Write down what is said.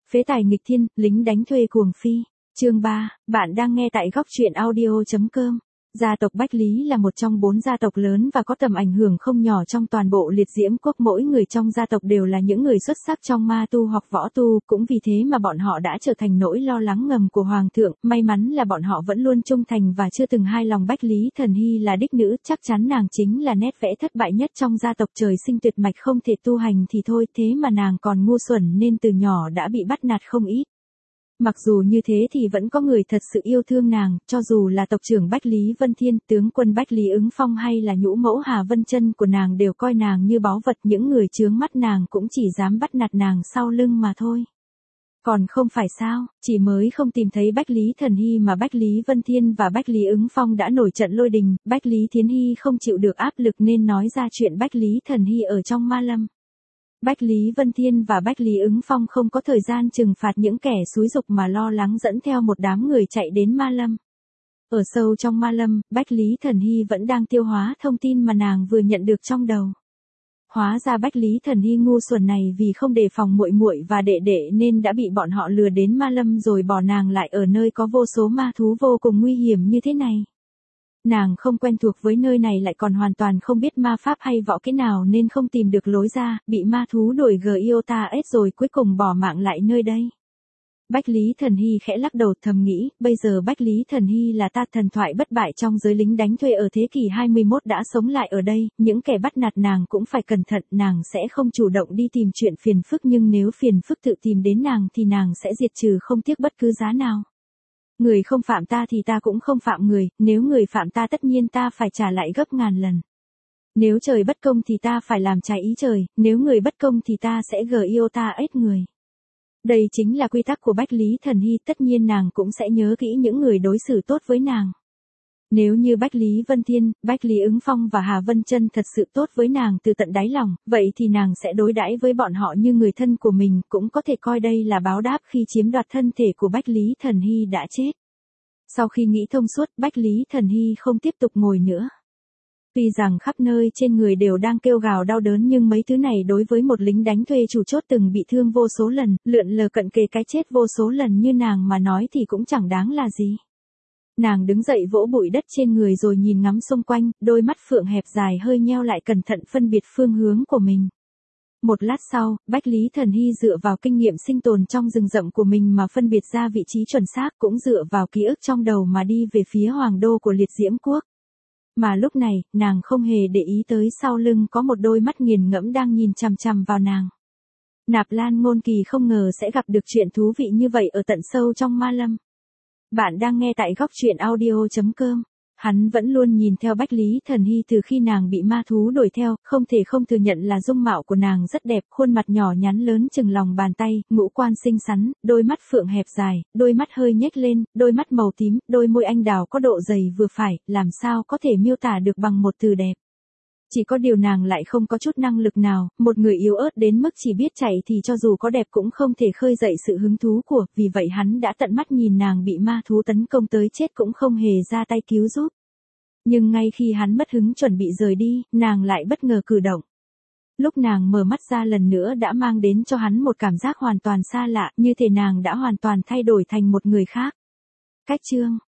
Phế tài nghịch thiên, lính đánh thuê cuồng phi. Chương 3, bạn đang nghe tại góc truyện audio.com. Gia tộc Bách Lý là một trong 4 gia tộc lớn và có tầm ảnh hưởng không nhỏ trong toàn bộ Liệt Diễm Quốc. Mỗi người trong gia tộc đều là những người xuất sắc trong ma tu hoặc võ tu, cũng vì thế mà bọn họ đã trở thành nỗi lo lắng ngầm của Hoàng thượng. May mắn là bọn họ vẫn luôn trung thành và chưa từng hai lòng. Bách Lý Thần Hy là đích nữ, chắc chắn nàng chính là nét vẽ thất bại nhất trong gia tộc. Trời sinh tuyệt mạch không thể tu hành thì thôi, thế mà nàng còn ngu xuẩn nên từ nhỏ đã bị bắt nạt không ít. Mặc dù như thế thì vẫn có người thật sự yêu thương nàng, cho dù là tộc trưởng Bách Lý Vân Thiên, tướng quân Bách Lý Ứng Phong hay là nhũ mẫu Hà Vân Chân của nàng đều coi nàng như báu vật. Những người chướng mắt nàng cũng chỉ dám bắt nạt nàng sau lưng mà thôi. Còn không phải sao, chỉ mới không tìm thấy Bách Lý Thần Hy mà Bách Lý Vân Thiên và Bách Lý Ứng Phong đã nổi trận lôi đình. Bách Lý Thiến Hy không chịu được áp lực nên nói ra chuyện Bách Lý Thần Hy ở trong ma lâm. Bách Lý Vân Thiên và Bách Lý Ứng Phong không có thời gian trừng phạt những kẻ xúi giục mà lo lắng dẫn theo một đám người chạy đến ma lâm. Ở sâu trong ma lâm, Bách Lý Thần Hy vẫn đang tiêu hóa thông tin mà nàng vừa nhận được trong đầu. Hóa ra Bách Lý Thần Hy ngu xuẩn này vì không đề phòng muội muội và đệ đệ nên đã bị bọn họ lừa đến ma lâm rồi bỏ nàng lại ở nơi có vô số ma thú vô cùng nguy hiểm như thế này. Nàng không quen thuộc với nơi này lại còn hoàn toàn không biết ma pháp hay võ kỹ nào nên không tìm được lối ra, bị ma thú đuổi Giota S rồi cuối cùng bỏ mạng lại nơi đây. Bách Lý Thần Hy khẽ lắc đầu thầm nghĩ, bây giờ Bách Lý Thần Hy là ta thần thoại bất bại trong giới lính đánh thuê ở thế kỷ 21 đã sống lại ở đây, những kẻ bắt nạt nàng cũng phải cẩn thận, nàng sẽ không chủ động đi tìm chuyện phiền phức nhưng nếu phiền phức tự tìm đến nàng thì nàng sẽ diệt trừ không tiếc bất cứ giá nào. Người không phạm ta thì ta cũng không phạm người, nếu người phạm ta tất nhiên ta phải trả lại gấp ngàn lần. Nếu trời bất công thì ta phải làm trái ý trời, nếu người bất công thì ta sẽ Giota S người. Đây chính là quy tắc của Bách Lý Thần Hy, tất nhiên nàng cũng sẽ nhớ kỹ những người đối xử tốt với nàng. Nếu như Bách Lý Vân Thiên, Bách Lý Ứng Phong và Hà Vân Chân thật sự tốt với nàng từ tận đáy lòng, vậy thì nàng sẽ đối đãi với bọn họ như người thân của mình, cũng có thể coi đây là báo đáp khi chiếm đoạt thân thể của Bách Lý Thần Hy đã chết. Sau khi nghĩ thông suốt, Bách Lý Thần Hy không tiếp tục ngồi nữa. Tuy rằng khắp nơi trên người đều đang kêu gào đau đớn nhưng mấy thứ này đối với một lính đánh thuê chủ chốt từng bị thương vô số lần, lượn lờ cận kề cái chết vô số lần như nàng mà nói thì cũng chẳng đáng là gì. Nàng đứng dậy vỗ bụi đất trên người rồi nhìn ngắm xung quanh, đôi mắt phượng hẹp dài hơi nheo lại cẩn thận phân biệt phương hướng của mình. Một lát sau, Bách Lý Thần Hy dựa vào kinh nghiệm sinh tồn trong rừng rậm của mình mà phân biệt ra vị trí chuẩn xác, cũng dựa vào ký ức trong đầu mà đi về phía hoàng đô của Liệt Diễm Quốc. Mà lúc này, nàng không hề để ý tới sau lưng có một đôi mắt nghiền ngẫm đang nhìn chằm chằm vào nàng. Nạp Lan Ngôn Kỳ không ngờ sẽ gặp được chuyện thú vị như vậy ở tận sâu trong ma lâm. Bạn đang nghe tại góc truyện audio.com. Hắn vẫn luôn nhìn theo Bách Lý Thần Hy từ khi nàng bị ma thú đuổi theo, không thể không thừa nhận là dung mạo của nàng rất đẹp, khuôn mặt nhỏ nhắn lớn chừng lòng bàn tay, ngũ quan xinh xắn, đôi mắt phượng hẹp dài, đôi mắt hơi nhếch lên, đôi mắt màu tím, đôi môi anh đào có độ dày vừa phải, làm sao có thể miêu tả được bằng một từ đẹp. Chỉ có điều nàng lại không có chút năng lực nào, một người yếu ớt đến mức chỉ biết chạy thì cho dù có đẹp cũng không thể khơi dậy sự hứng thú của, vì vậy hắn đã tận mắt nhìn nàng bị ma thú tấn công tới chết cũng không hề ra tay cứu giúp. Nhưng ngay khi hắn mất hứng chuẩn bị rời đi, nàng lại bất ngờ cử động. Lúc nàng mở mắt ra lần nữa đã mang đến cho hắn một cảm giác hoàn toàn xa lạ, như thể nàng đã hoàn toàn thay đổi thành một người khác. Cách chương